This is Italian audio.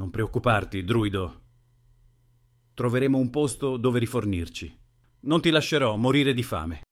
Non preoccuparti, druido. Troveremo un posto dove rifornirci. Non ti lascerò morire di fame.